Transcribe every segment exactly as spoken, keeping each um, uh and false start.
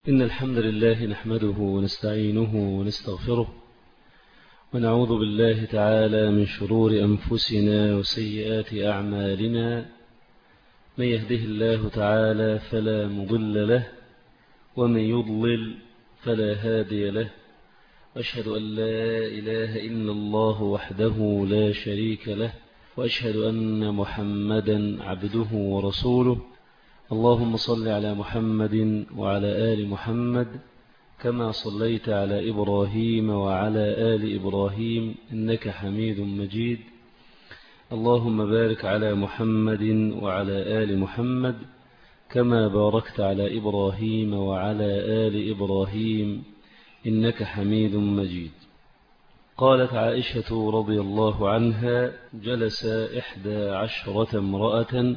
إن الحمد لله نحمده ونستعينه ونستغفره ونعوذ بالله تعالى من شرور أنفسنا وسيئات أعمالنا. من يهده الله تعالى فلا مضل له ومن يضلل فلا هادي له. وأشهد أن لا إله إلا الله وحده لا شريك له، وأشهد أن محمدا عبده ورسوله. اللهم صل على محمد وعلى آل محمد كما صليت على إبراهيم وعلى آل إبراهيم إنك حميد مجيد. اللهم بارك على محمد وعلى آل محمد كما باركت على إبراهيم وعلى آل إبراهيم إنك حميد مجيد. قالت عائشة رضي الله عنها: جلس إحدى عشرة امرأة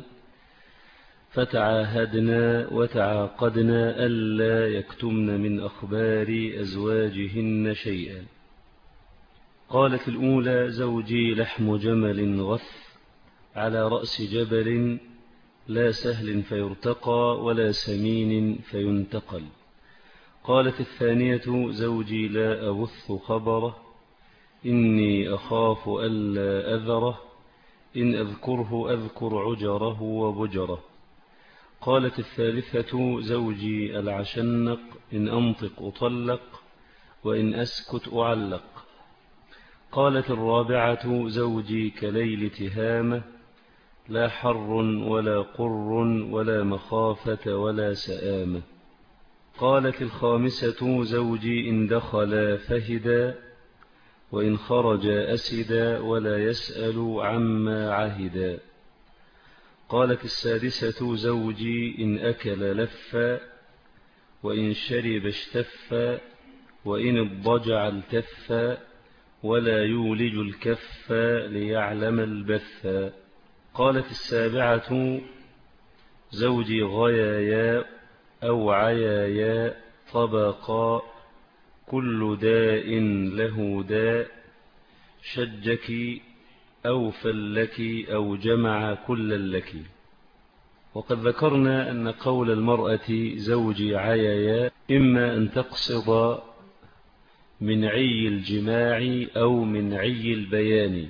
فتعاهدنا وتعاقدنا ألا يكتمن من أخبار أزواجهن شيئا. قالت الأولى: زوجي لحم جمل غث على رأس جبل، لا سهل فيرتقى ولا سمين فينتقل. قالت الثانية: زوجي لا أبث خبره، إني أخاف ألا أذره، إن أذكره أذكر عجره وبجره. قالت الثالثة: زوجي العشنق، إن أنطق أطلق وإن أسكت أعلق. قالت الرابعة: زوجي كليل تهامة، لا حر ولا قر ولا مخافة ولا سآمة. قالت الخامسة: زوجي إن دخل فهدا وإن خرج أسدا ولا يسأل عما عهدا. قالت السادسة: زوجي إن أكل لفا وإن شرب اشتفا وإن اضطجع التفا ولا يولج الكف ليعلم البثا. قالت السابعة: زوجي غيايا أو عيايا طبقا، كل داء له داء، شجك أو فلك أو جمع كل لك. وقد ذكرنا أن قول المرأة زوجي عيايا إما أن تقصد من عي الجماع أو من عي البيان،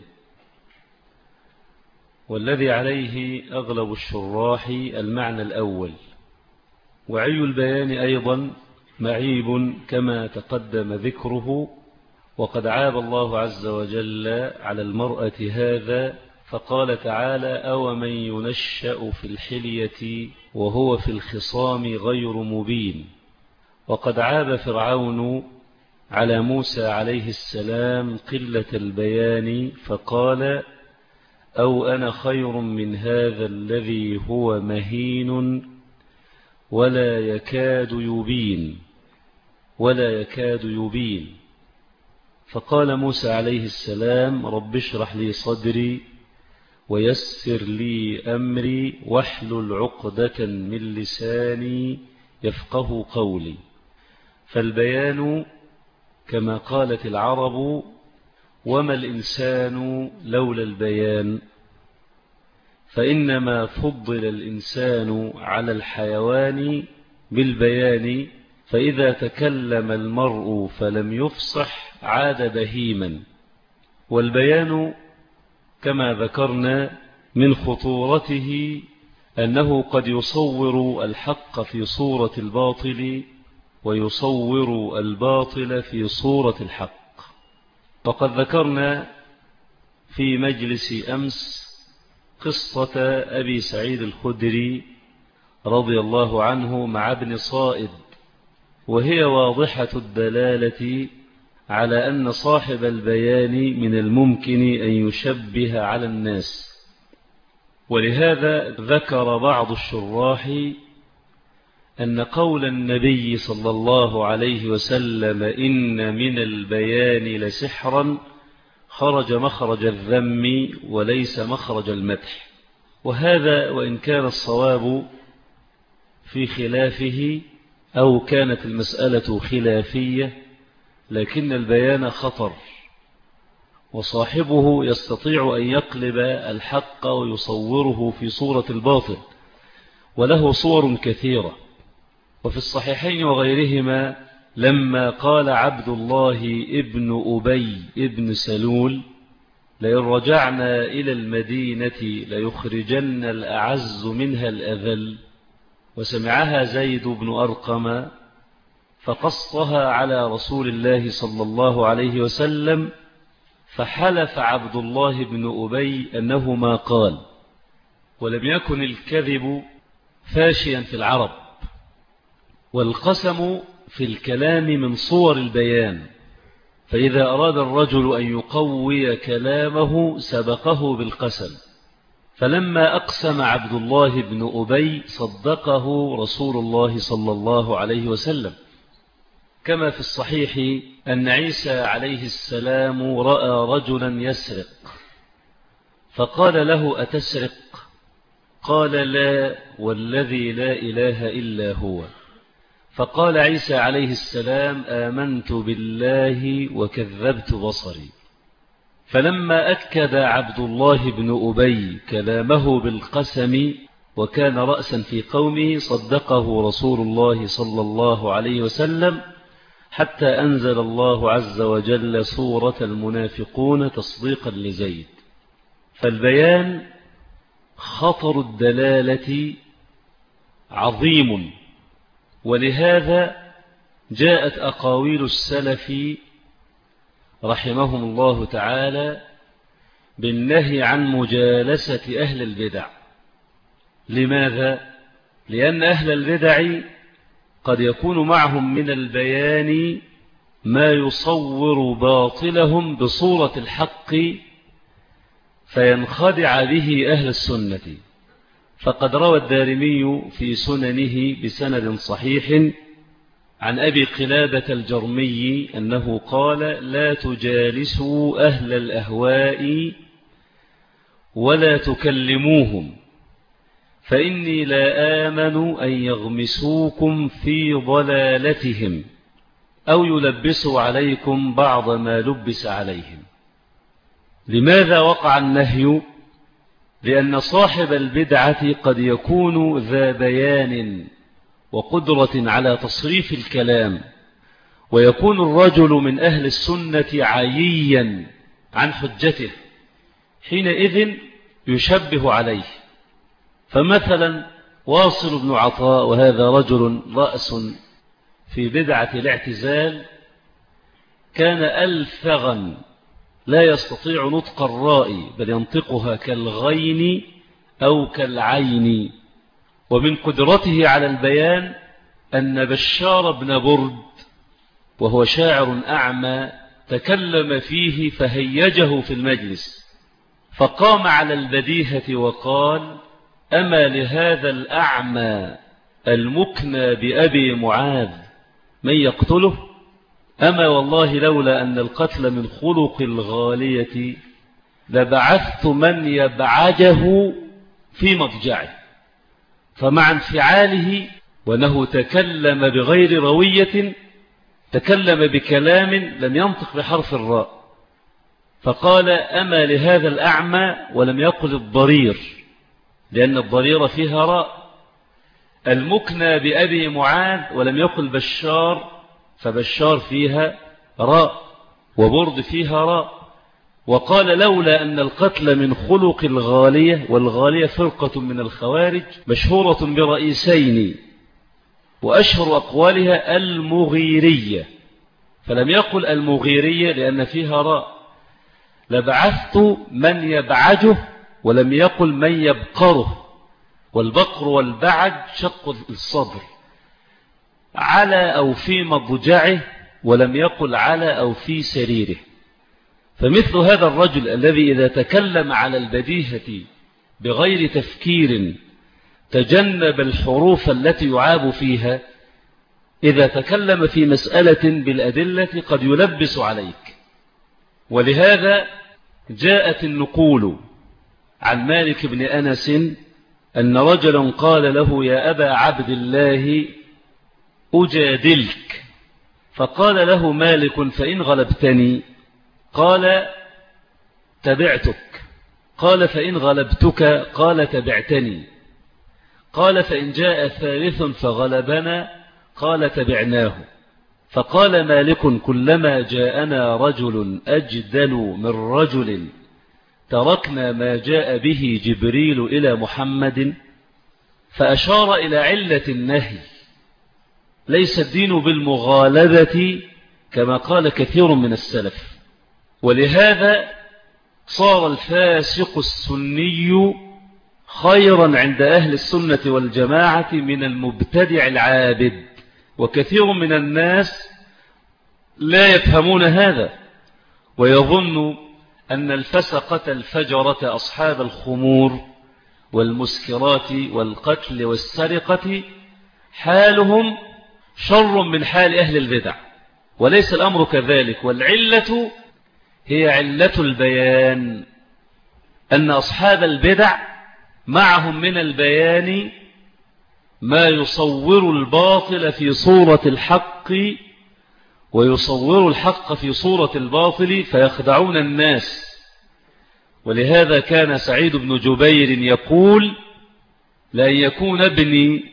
والذي عليه أغلب الشراح المعنى الأول. وعي البيان أيضا معيب كما تقدم ذكره، وقد عاب الله عز وجل على المرأة هذا فقال تعالى: أو من ينشأ في الحلية وهو في الخصام غير مبين. وقد عاب فرعون على موسى عليه السلام قلة البيان فقال: أو أنا خير من هذا الذي هو مهين ولا يكاد يبين ولا يكاد يبين. فقال موسى عليه السلام: رب اشرح لي صدري ويسر لي أمري واحلل عقدة من لساني يفقه قولي. فالبيان كما قالت العرب: وما الإنسان لولا البيان. فإنما فضل الإنسان على الحيوان بالبيان، فإذا تكلم المرء فلم يفصح عاد بهيما. والبيان كما ذكرنا من خطورته أنه قد يصور الحق في صورة الباطل ويصور الباطل في صورة الحق. وقد ذكرنا في مجلس أمس قصة أبي سعيد الخدري رضي الله عنه مع ابن صائد، وهي واضحة الدلالة على أن صاحب البيان من الممكن أن يشبه على الناس. ولهذا ذكر بعض الشراح أن قول النبي صلى الله عليه وسلم: إن من البيان لسحرا، خرج مخرج الذم وليس مخرج المدح. وهذا وإن كان الصواب في خلافه أو كانت المسألة خلافية، لكن البيان خطر، وصاحبه يستطيع أن يقلب الحق ويصوره في صورة الباطل، وله صور كثيرة. وفي الصحيحين وغيرهما لما قال عبد الله ابن أبي ابن سلول لئن رجعنا إلى المدينة ليخرجن الأعز منها الأذل، وسمعها زيد بن أرقم فقصها على رسول الله صلى الله عليه وسلم، فحلف عبد الله بن أبي أنه ما قال. ولم يكن الكذب فاشيا في العرب، والقسم في الكلام من صور البيان، فإذا أراد الرجل أن يقوي كلامه سبقه بالقسم، فلما أقسم عبد الله بن أبي صدقه رسول الله صلى الله عليه وسلم، كما في الصحيح أن عيسى عليه السلام رأى رجلا يسرق فقال له أتسرق؟ قال لا والذي لا إله إلا هو. فقال عيسى عليه السلام آمنت بالله وكذبت بصري. فلما أكد عبد الله بن أبي كلامه بالقسم وكان رأسا في قومه صدقه رسول الله صلى الله عليه وسلم، حتى أنزل الله عز وجل سورة المنافقون تصديقا لزيد. فالبيان خطر الدلالة عظيم، ولهذا جاءت أقاويل السلف رحمهم الله تعالى بالنهي عن مجالسة أهل البدع. لماذا؟ لأن أهل البدع قد يكون معهم من البيان ما يصور باطلهم بصورة الحق فينخدع به أهل السنة. فقد روى الدارمي في سننه بسند صحيح عن أبي قلابة الجرمي أنه قال لا تجالسوا أهل الأهواء ولا تكلموهم، فإني لا آمن أن يغمسوكم في ضلالتهم أو يلبسوا عليكم بعض ما لبس عليهم. لماذا وقع النهي؟ لأن صاحب البدعة قد يكون ذا بيان وقدرة على تصريف الكلام، ويكون الرجل من أهل السنة عييا عن حجته، حينئذ يشبه عليه. فمثلا واصل بن عطاء، وهذا رجل رأس في بدعة الاعتزال، كان ألفغا لا يستطيع نطق الراء بل ينطقها كالغين أو كالعين. ومن قدرته على البيان أن بشار بن برد وهو شاعر أعمى تكلم فيه فهيجه في المجلس، فقام على البديهة وقال أما لهذا الأعمى المكنى بأبي معاذ من يقتله؟ أما والله لولا أن القتل من خلق الغالية لبعثت من يبعجه في مضجعه. فمع انفعاله وأنه تكلم بغير روية تكلم بكلام لم ينطق بحرف الراء، فقال أما لهذا الأعمى، ولم يقل الضرير لأن الضرير فيها راء، المكنى بأبي معاذ ولم يقل بشار، فبشار فيها راء وبرد فيها راء. وقال لولا أن القتل من خلق الغالية، والغالية فرقة من الخوارج مشهورة برئيسين وأشهر أقوالها المغيرية، فلم يقل المغيرية لأن فيها راء، لبعثت من يبعجه ولم يقل من يبقره، والبقر والبعج شق الصدر، على أو في مضجعه ولم يقل على أو في سريره. فمثل هذا الرجل الذي إذا تكلم على البديهة بغير تفكير تجنب الحروف التي يعاب فيها، إذا تكلم في مسألة بالأدلة قد يلبس عليك. ولهذا جاءت النقول عن مالك بن أنس أن رجلا قال له يا أبا عبد الله أجادلك، فقال له مالك فإن غلبتني؟ قال تبعتك. قال فإن غلبتك؟ قال تبعتني. قال فإن جاء ثالث فغلبنا؟ قال تبعناه. فقال مالك كلما جاءنا رجل أجدل من رجل تركنا ما جاء به جبريل إلى محمد. فأشار إلى علة النهي، ليس الدين بالمغالبة كما قال كثير من السلف. ولهذا صار الفاسق السني خيرا عند أهل السنة والجماعة من المبتدع العابد، وكثير من الناس لا يفهمون هذا ويظن أن الفسقة الفجرة أصحاب الخمور والمسكرات والقتل والسرقة حالهم شر من حال أهل البدع، وليس الأمر كذلك. والعلة هي علة البيان، أن أصحاب البدع معهم من البيان ما يصور الباطل في صورة الحق ويصور الحق في صورة الباطل فيخدعون الناس. ولهذا كان سعيد بن جبير يقول: لأن يكون ابني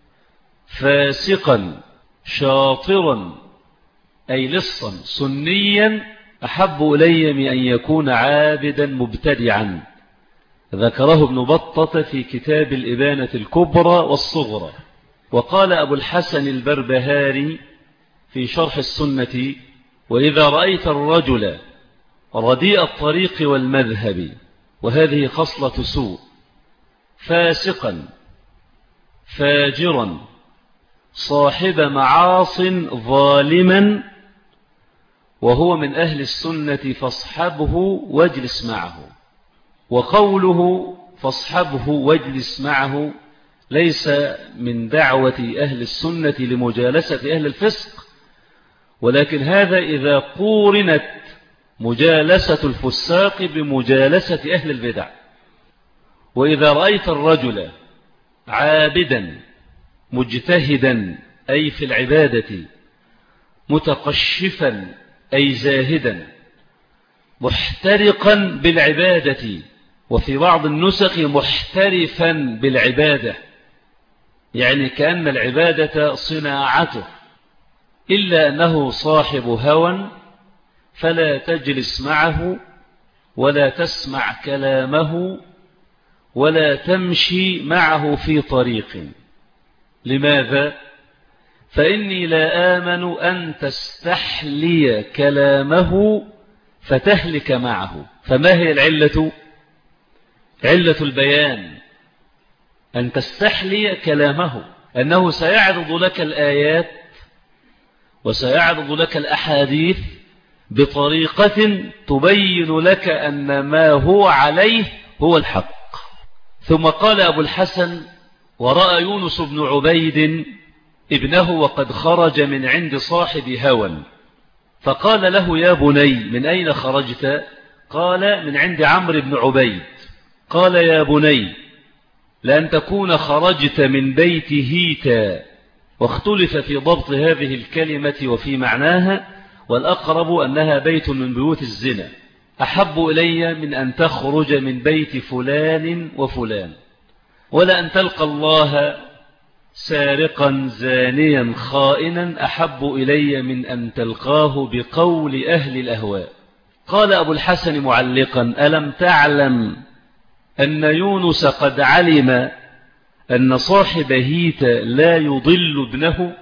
فاسقا شاطرا أي لصا سنيا أحب إلي من أن يكون عابدا مبتدعا. ذكره ابن بطة في كتاب الإبانة الكبرى والصغرى. وقال أبو الحسن البربهاري في شرح السنة: وإذا رأيت الرجل رديء الطريق والمذهب، وهذه خصلة سوء، فاسقا فاجرا صاحب معاص ظالما وهو من أهل السنة فاصحبه واجلس معه. وقوله فاصحبه واجلس معه ليس من دعوة أهل السنة لمجالسة أهل الفسق، ولكن هذا إذا قورنت مجالسة الفساق بمجالسة أهل البدع. وإذا رأيت الرجل عابدا مجتهدا أي في العبادة، متقشفا أي زاهدا، محترقا بالعبادة، وفي بعض النسخ محترفا بالعبادة، يعني كأن العبادة صناعته، إلا أنه صاحب هوى فلا تجلس معه ولا تسمع كلامه ولا تمشي معه في طريق. لماذا؟ فإني لا آمن أن تستحلي كلامه فتهلك معه. فما هي العلة؟ علة البيان أن تستحلي كلامه، أنه سيعرض لك الآيات وسيعرض لك الأحاديث بطريقة تبين لك أن ما هو عليه هو الحق. ثم قال أبو الحسن: ورأى يونس بن عبيد ابنه وقد خرج من عند صاحب هوى، فقال له: يا بني من أين خرجت؟ قال: من عند عمرو بن عبيد. قال: يا بني لأن تكون خرجت من بيت هيتا. واختلف في ضبط هذه الكلمة وفي معناها، والأقرب أنها بيت من بيوت الزنا. أحب إلي من أن تخرج من بيت فلان وفلان، ولا أن تلقى الله سارقا زانيا خائنا أحب إلي من أن تلقاه بقول أهل الأهواء. قال أبو الحسن معلقا: ألم تعلم أن يونس قد علم أن صاحب هيت لا يضل ابنه،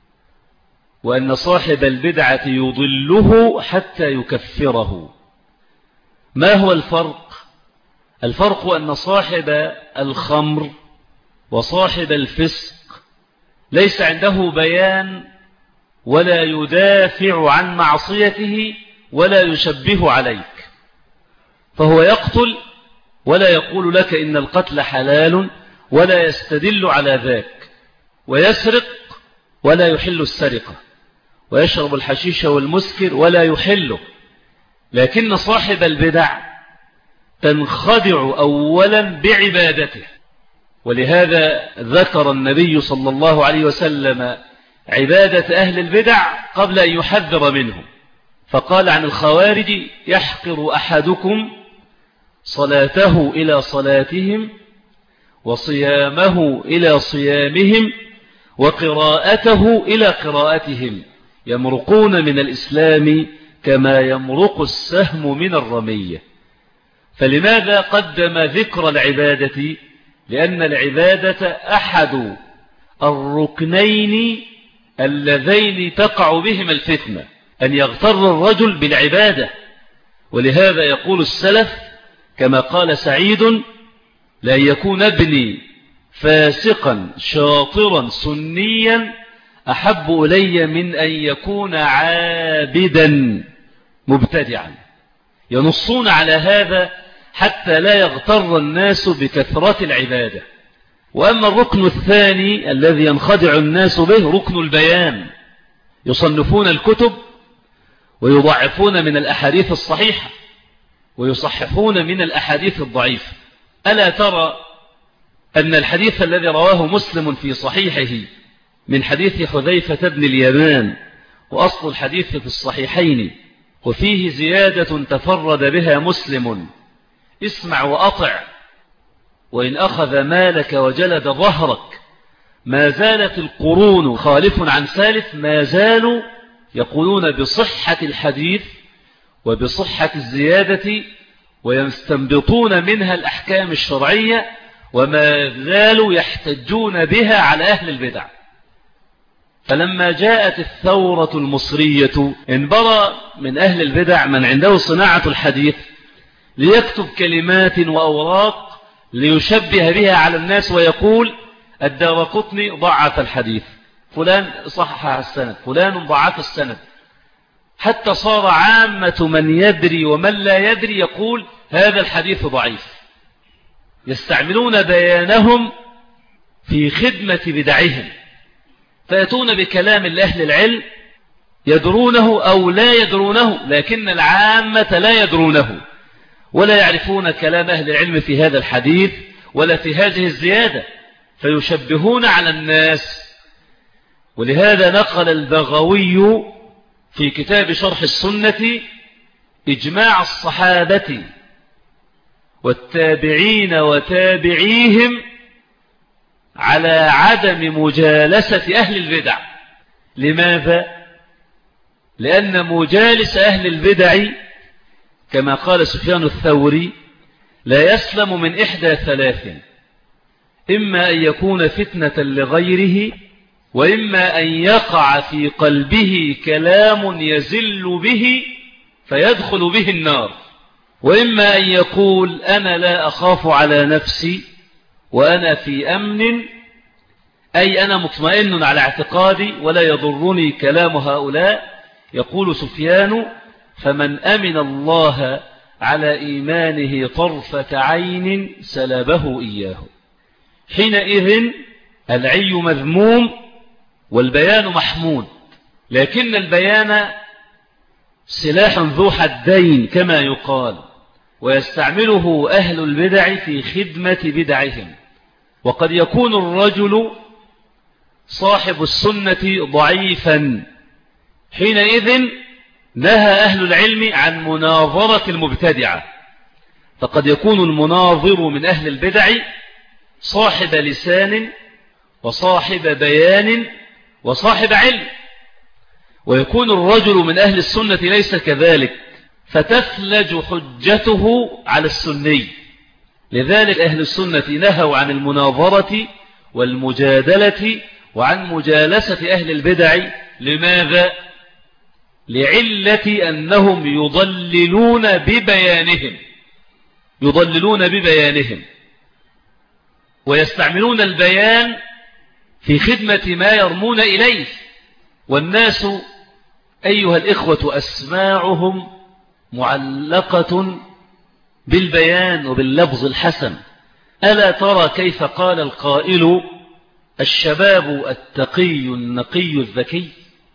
وأن صاحب البدعة يضله حتى يكفره؟ ما هو الفرق؟ الفرق أن صاحب الخمر وصاحب الفسق ليس عنده بيان ولا يدافع عن معصيته ولا يشبه عليك، فهو يقتل ولا يقول لك إن القتل حلال ولا يستدل على ذاك، ويسرق ولا يحل السرقة، ويشرب الحشيش والمسكر ولا يحله. لكن صاحب البدع تنخدع أولا بعبادته، ولهذا ذكر النبي صلى الله عليه وسلم عبادة أهل البدع قبل أن يحذر منهم، فقال عن الخوارج: يحقر أحدكم صلاته إلى صلاتهم وصيامه إلى صيامهم وقراءته إلى قراءتهم، يمرقون من الإسلام كما يمرق السهم من الرمية. فلماذا قدم ذكر العبادة؟ لأن العبادة أحد الركنين اللذين تقع بهما الفتنة، أن يغتر الرجل بالعبادة. ولهذا يقول السلف كما قال سعيد: لا يكون ابني فاسقا شاطرا سنيا أحب إلي من أن يكون عابدا مبتدعا. ينصون على هذا حتى لا يغتر الناس بكثرة العبادة. وأما الركن الثاني الذي ينخدع الناس به ركن البيان، يصنفون الكتب ويضعفون من الأحاديث الصحيحة ويصححون من الأحاديث الضعيفة. ألا ترى أن الحديث الذي رواه مسلم في صحيحه من حديث حذيفة بن اليمان، وأصل الحديث في الصحيحين، وفيه زيادة تفرد بها مسلم: اسمع وأطع وإن أخذ مالك وجلد ظهرك. ما زالت القرون خالف عن سالف، ما زالوا يقولون بصحة الحديث وبصحة الزيادة ويستنبطون منها الأحكام الشرعية، وما زالوا يحتجون بها على أهل البدع. فلما جاءت الثورة المصرية انبرى من أهل البدع من عنده صناعة الحديث ليكتب كلمات وأوراق ليشبه بها على الناس ويقول: الدارقطني ضعف الحديث، فلان صحح السند، فلان ضعف السند، حتى صار عامة من يدري ومن لا يدري يقول هذا الحديث ضعيف. يستعملون بيانهم في خدمة بدعهم، فيأتون بكلام لأهل العلم يدرونه أو لا يدرونه، لكن العامة لا يدرونه ولا يعرفون كلام أهل العلم في هذا الحديث ولا في هذه الزيادة، فيشبهون على الناس. ولهذا نقل البغوي في كتاب شرح السنة إجماع الصحابة والتابعين وتابعيهم على عدم مجالسة أهل البدع. لماذا؟ لأن مجالس أهل البدع كما قال سفيان الثوري لا يسلم من إحدى ثلاث: إما أن يكون فتنة لغيره، وإما أن يقع في قلبه كلام يزل به فيدخل به النار، وإما أن يقول أنا لا أخاف على نفسي وأنا في أمن، أي أنا مطمئن على اعتقادي ولا يضرني كلام هؤلاء. يقول سفيان: فمن أمن الله على إيمانه طرفة عين سلبه إياه. حينئذ العي مذموم والبيان محمود، لكن البيان سلاح ذو حدين كما يقال، ويستعمله أهل البدع في خدمة بدعهم. وقد يكون الرجل صاحب السنة ضعيفا، حينئذ نهى أهل العلم عن مناظرة المبتدعة. فقد يكون المناظر من أهل البدع صاحب لسان وصاحب بيان وصاحب علم، ويكون الرجل من أهل السنة ليس كذلك، فتفلج حجته على السني. لذلك أهل السنة نهوا عن المناظرة والمجادلة وعن مجالسة أهل البدع. لماذا؟ لعلة أنهم يضللون ببيانهم يضللون ببيانهم ويستعملون البيان في خدمة ما يرمون إليه. والناس أيها الإخوة أسماعهم معلقة بالبيان وباللفظ الحسن. ألا ترى كيف قال القائل: الشباب التقي النقي الذكي؟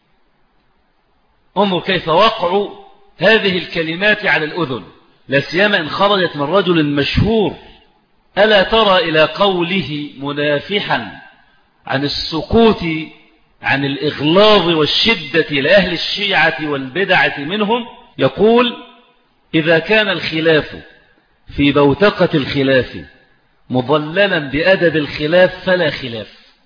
انظر كيف وقع هذه الكلمات على الأذن، لا سيما إن خرجت من رجل مشهور. ألا ترى إلى قوله منافحا عن السكوت عن الإغلاظ والشدة لأهل الشيعة والبدعة منهم، يقول: إذا كان الخلاف في بوتقة الخلاف مضللا بأدب الخلاف فلا خلاف.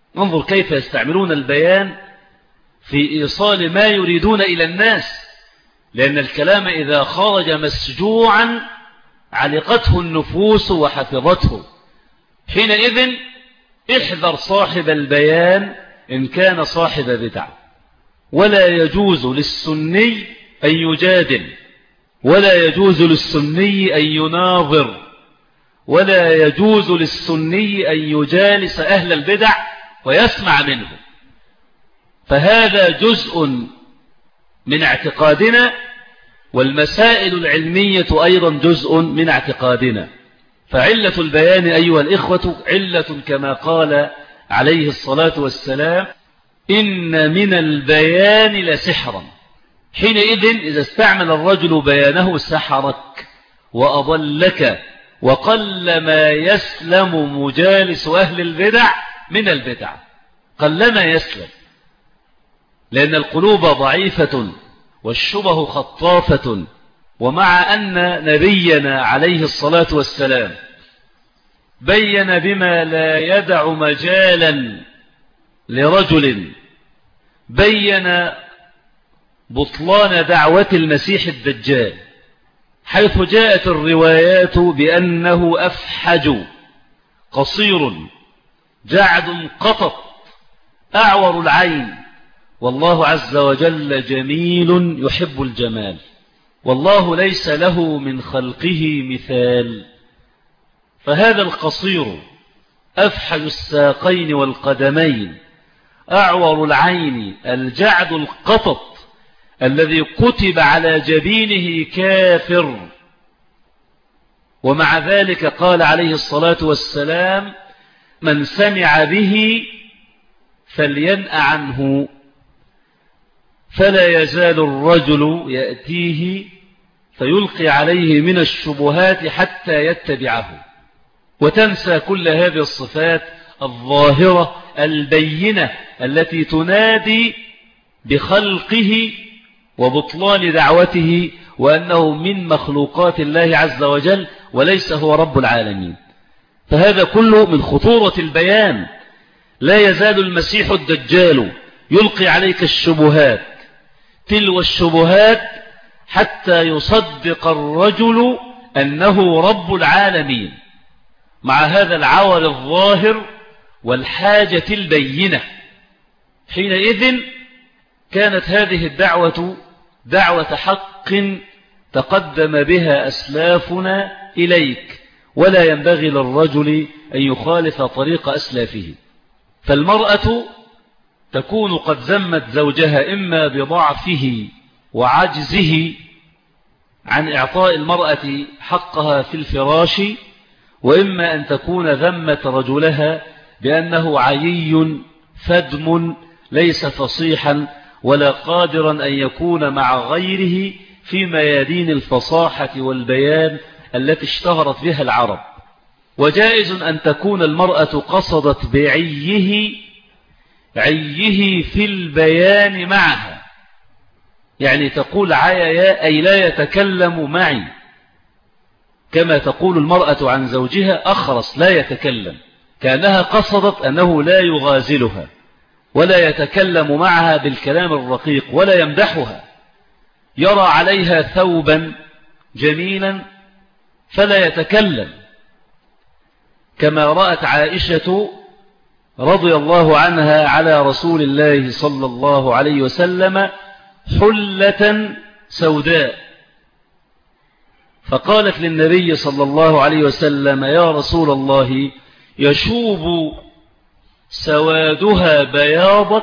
انظر كيف يستعملون البيان في إيصال ما يريدون إلى الناس، لأن الكلام إذا خرج مسجوعا علقته النفوس وحفظته. حينئذ احذر صاحب البيان إن كان صاحب بدع. ولا يجوز للسني أن يجادل، ولا يجوز للسني أن يناظر، ولا يجوز للسني أن يجالس أهل البدع ويسمع منه، فهذا جزء من اعتقادنا، والمسائل العلمية أيضا جزء من اعتقادنا. فعلة البيان أيها الإخوة علة كما قال عليه الصلاة والسلام: إن من البيان لسحرا. حينئذ إذا استعمل الرجل بيانه سحرك وأضلك، وقل ما يسلم مجالس أهل البدع من البدع، قلما يسلم، لأن القلوب ضعيفة والشبه خطافة. ومع أن نبينا عليه الصلاة والسلام بين بما لا يدع مجالا لرجل، بين بطلان دعوة المسيح الدجال، حيث جاءت الروايات بأنه أفحج قصير جعد قطط أعور العين، والله عز وجل جميل يحب الجمال، والله ليس له من خلقه مثال. فهذا القصير أفحج الساقين والقدمين أعور العين الجعد القطط الذي كتب على جبينه كافر، ومع ذلك قال عليه الصلاة والسلام: من سمع به فلينأ عنه. فلا يزال الرجل يأتيه فيلقي عليه من الشبهات حتى يتبعه، وتنسى كل هذه الصفات الظاهرة البينة التي تنادي بخلقه وبطلان دعوته، وأنه من مخلوقات الله عز وجل وليس هو رب العالمين. فهذا كله من خطورة البيان. لا يزال المسيح الدجال يلقي عليك الشبهات تلو الشبهات حتى يصدق الرجل أنه رب العالمين، مع هذا العور الظاهر والحاجة البينة. حينئذ كانت هذه الدعوة دعوة حق تقدم بها أسلافنا إليك، ولا ينبغي للرجل أن يخالف طريق أسلافه. فالمرأة تكون قد ذمت زوجها إما بضعفه وعجزه عن إعطاء المرأة حقها في الفراش، وإما أن تكون ذمت رجلها بأنه عيي فدم ليس فصيحا ولا قادرا أن يكون مع غيره في ميادين الفصاحة والبيان التي اشتهرت بها العرب. وجائز أن تكون المرأة قصدت بعيه عيه في البيان معها، يعني تقول عيا أي لا يتكلم معي، كما تقول المرأة عن زوجها أخرس لا يتكلم، كأنها قصدت أنه لا يغازلها ولا يتكلم معها بالكلام الرقيق ولا يمدحها. يرى عليها ثوبا جميلا فلا يتكلم، كما رأت عائشة رضي الله عنها على رسول الله صلى الله عليه وسلم حلة سوداء، فقالت للنبي صلى الله عليه وسلم: يا رسول الله، يشوب سوادها بياضك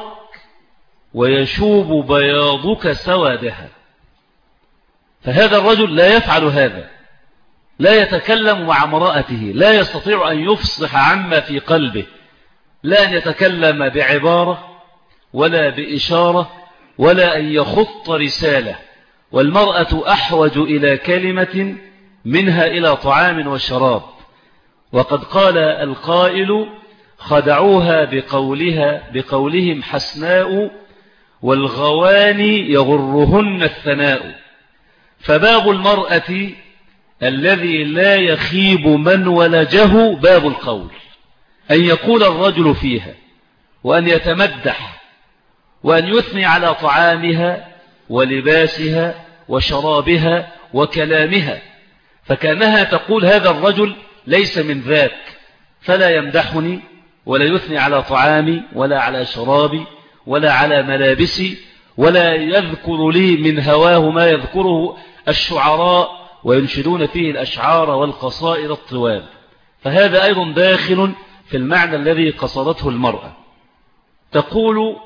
ويشوب بياضك سوادها. فهذا الرجل لا يفعل هذا، لا يتكلم مع امرأته، لا يستطيع أن يفصح عما في قلبه، لا أن يتكلم بعبارة ولا بإشارة ولا أن يخط رسالة. والمرأة أحوج إلى كلمة منها إلى طعام وشراب. وقد قال القائل: خدعوها بقولها بقولهم حسناء والغواني يغرهن الثناء. فباب المرأة الذي لا يخيب من ولجه باب القول، أن يقول الرجل فيها وأن يتمدح وأن يثني على طعامها ولباسها وشرابها وكلامها، فكأنها تقول هذا الرجل ليس من ذاك، فلا يمدحني ولا يثني على طعامي ولا على شرابي ولا على ملابسي، ولا يذكر لي من هواه ما يذكره الشعراء وينشدون فيه الأشعار والقصائد الطوال. فهذا أيضا داخل في المعنى الذي قصدته المرأة. تقول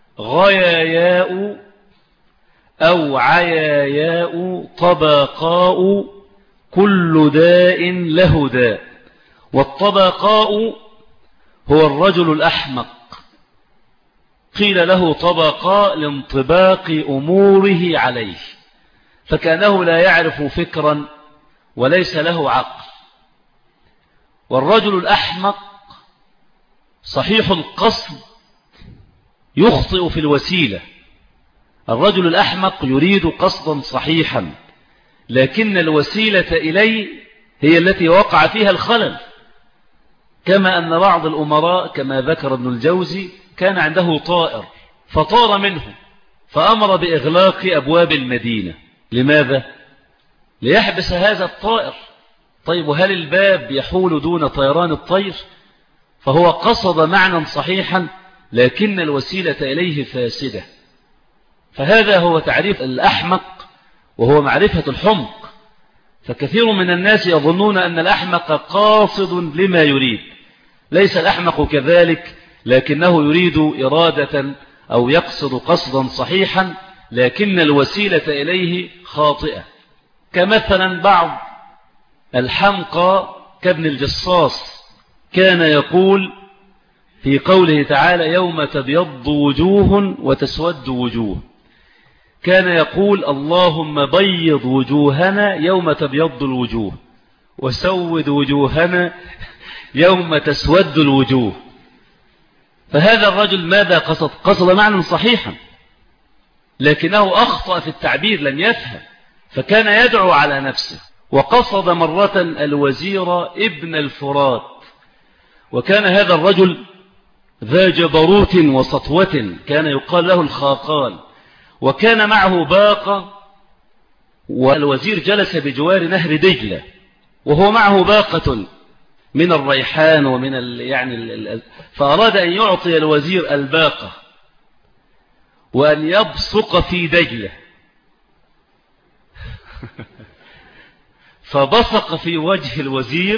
غياياء أو عياياء طبقاء كل داء له داء. والطبقاء هو الرجل الأحمق، قيل له طبقاء لانطباق أموره عليه، فكأنه لا يعرف فكرا وليس له عقل. والرجل الأحمق صحيح القصد يخطئ في الوسيلة. الرجل الأحمق يريد قصدا صحيحا، لكن الوسيلة إليه هي التي وقع فيها الخلل. كما أن بعض الأمراء كما ذكر ابن الجوزي كان عنده طائر فطار منه، فأمر بإغلاق أبواب المدينة. لماذا؟ ليحبس هذا الطائر. طيب وهل الباب يحول دون طيران الطير؟ فهو قصد معنى صحيحا لكن الوسيلة إليه فاسدة. فهذا هو تعريف الأحمق، وهو معرفة الحمق. فكثير من الناس يظنون أن الأحمق قاصد لما يريد. ليس الأحمق كذلك، لكنه يريد إرادة أو يقصد قصدا صحيحا لكن الوسيلة إليه خاطئة. كمثلا بعض الحمقى كابن الجصاص كان يقول في قوله تعالى يوم تبيض وجوه وتسود وجوه، كان يقول اللهم بيض وجوهنا يوم تبيض الوجوه وسود وجوهنا يوم تسود الوجوه. فهذا الرجل ماذا قصد؟ قصد معنى صحيحا لكنه أخطأ في التعبير، لم يفهم، فكان يدعو على نفسه. وقصد مرة الوزير ابن الفرات، وكان هذا الرجل ذا جبروت وسطوة، كان يقال له الخاقان، وكان معه باقة، والوزير جلس بجوار نهر دجلة وهو معه باقة من الريحان ومن ال يعني ال فأراد أن يعطي الوزير الباقة وأن يبصق في دجلة، فبصق في وجه الوزير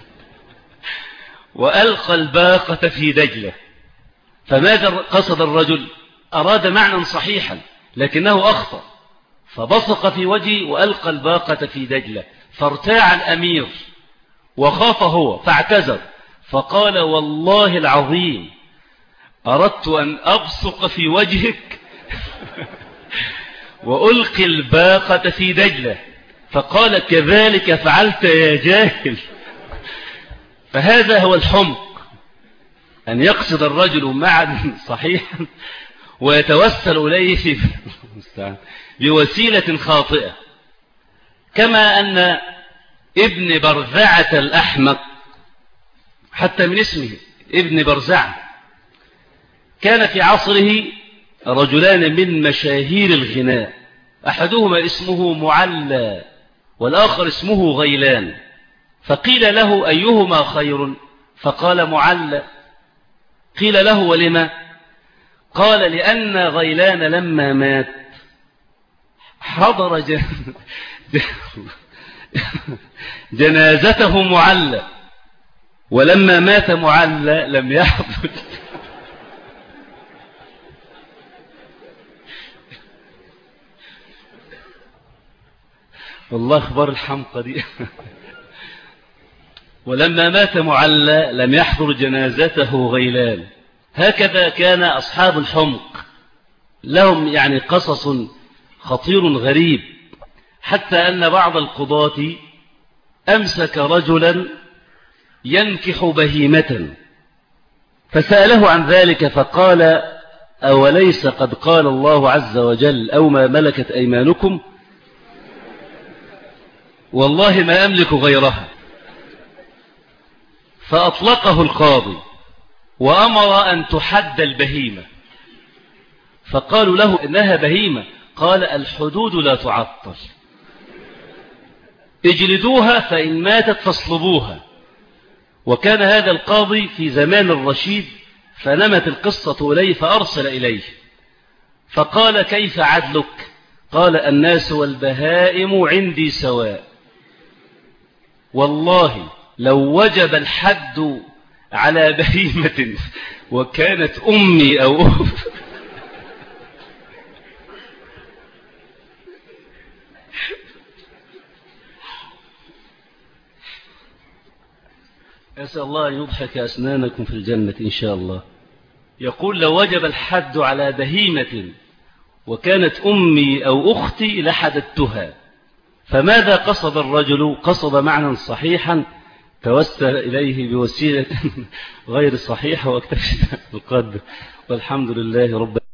وألقى الباقة في دجلة. فماذا قصد الرجل؟ أراد معنى صحيحا لكنه أخطأ، فبصق في وجهه وألقى الباقة في دجلة، فارتاع الأمير وخاف هو فاعتذر، فقال والله العظيم أردت أن أبصق في وجهك وألقي الباقة في دجلة. فقال كذلك فعلت يا جاهل. فهذا هو الحمق، أن يقصد الرجل معنى صحيحا ويتوسل إليه في بوسيلة خاطئة. كما أن ابن برزعة الأحمق، حتى من اسمه ابن برزعة، كان في عصره رجلان من مشاهير الغناء، أحدهما اسمه معلى والآخر اسمه غيلان. فقيل له أيهما خير؟ فقال معلى. قيل له ولما؟ قال لأن غيلان لما مات حضر جن... جنازته معلى، ولما مات معلى لم يحضر. والله أخبار الحمقى دي. ولما مات معلى لم يحضر جنازته غيلان. هكذا كان أصحاب الحمق لهم يعني قصص خطير غريب، حتى أن بعض القضاة أمسك رجلا ينكح بهيمة فسأله عن ذلك فقال أوليس قد قال الله عز وجل أو ما ملكت أيمانكم؟ والله ما أملك غيرها. فأطلقه القاضي وأمر أن تحد البهيمة، فقالوا له إنها بهيمة، قال الحدود لا تعطل، اجلدوها فإن ماتت فاصلبوها. وكان هذا القاضي في زمان الرشيد، فنمت القصة إليه فأرسل إليه فقال كيف عدلك؟ قال الناس والبهائم عندي سواء، والله لو وجب الحد على بهيمة وكانت أمي أو أم أسأل الله أن يضحك أسنانكم في الجنة إن شاء الله. يقول لو وجب الحد على بهيمة وكانت أمي أو أختي لحددتها. فماذا قصد الرجل؟ قصد معنى صحيحا توسل إليه بوسيلة غير صحيحة، واكتفي بالقدر، والحمد لله رب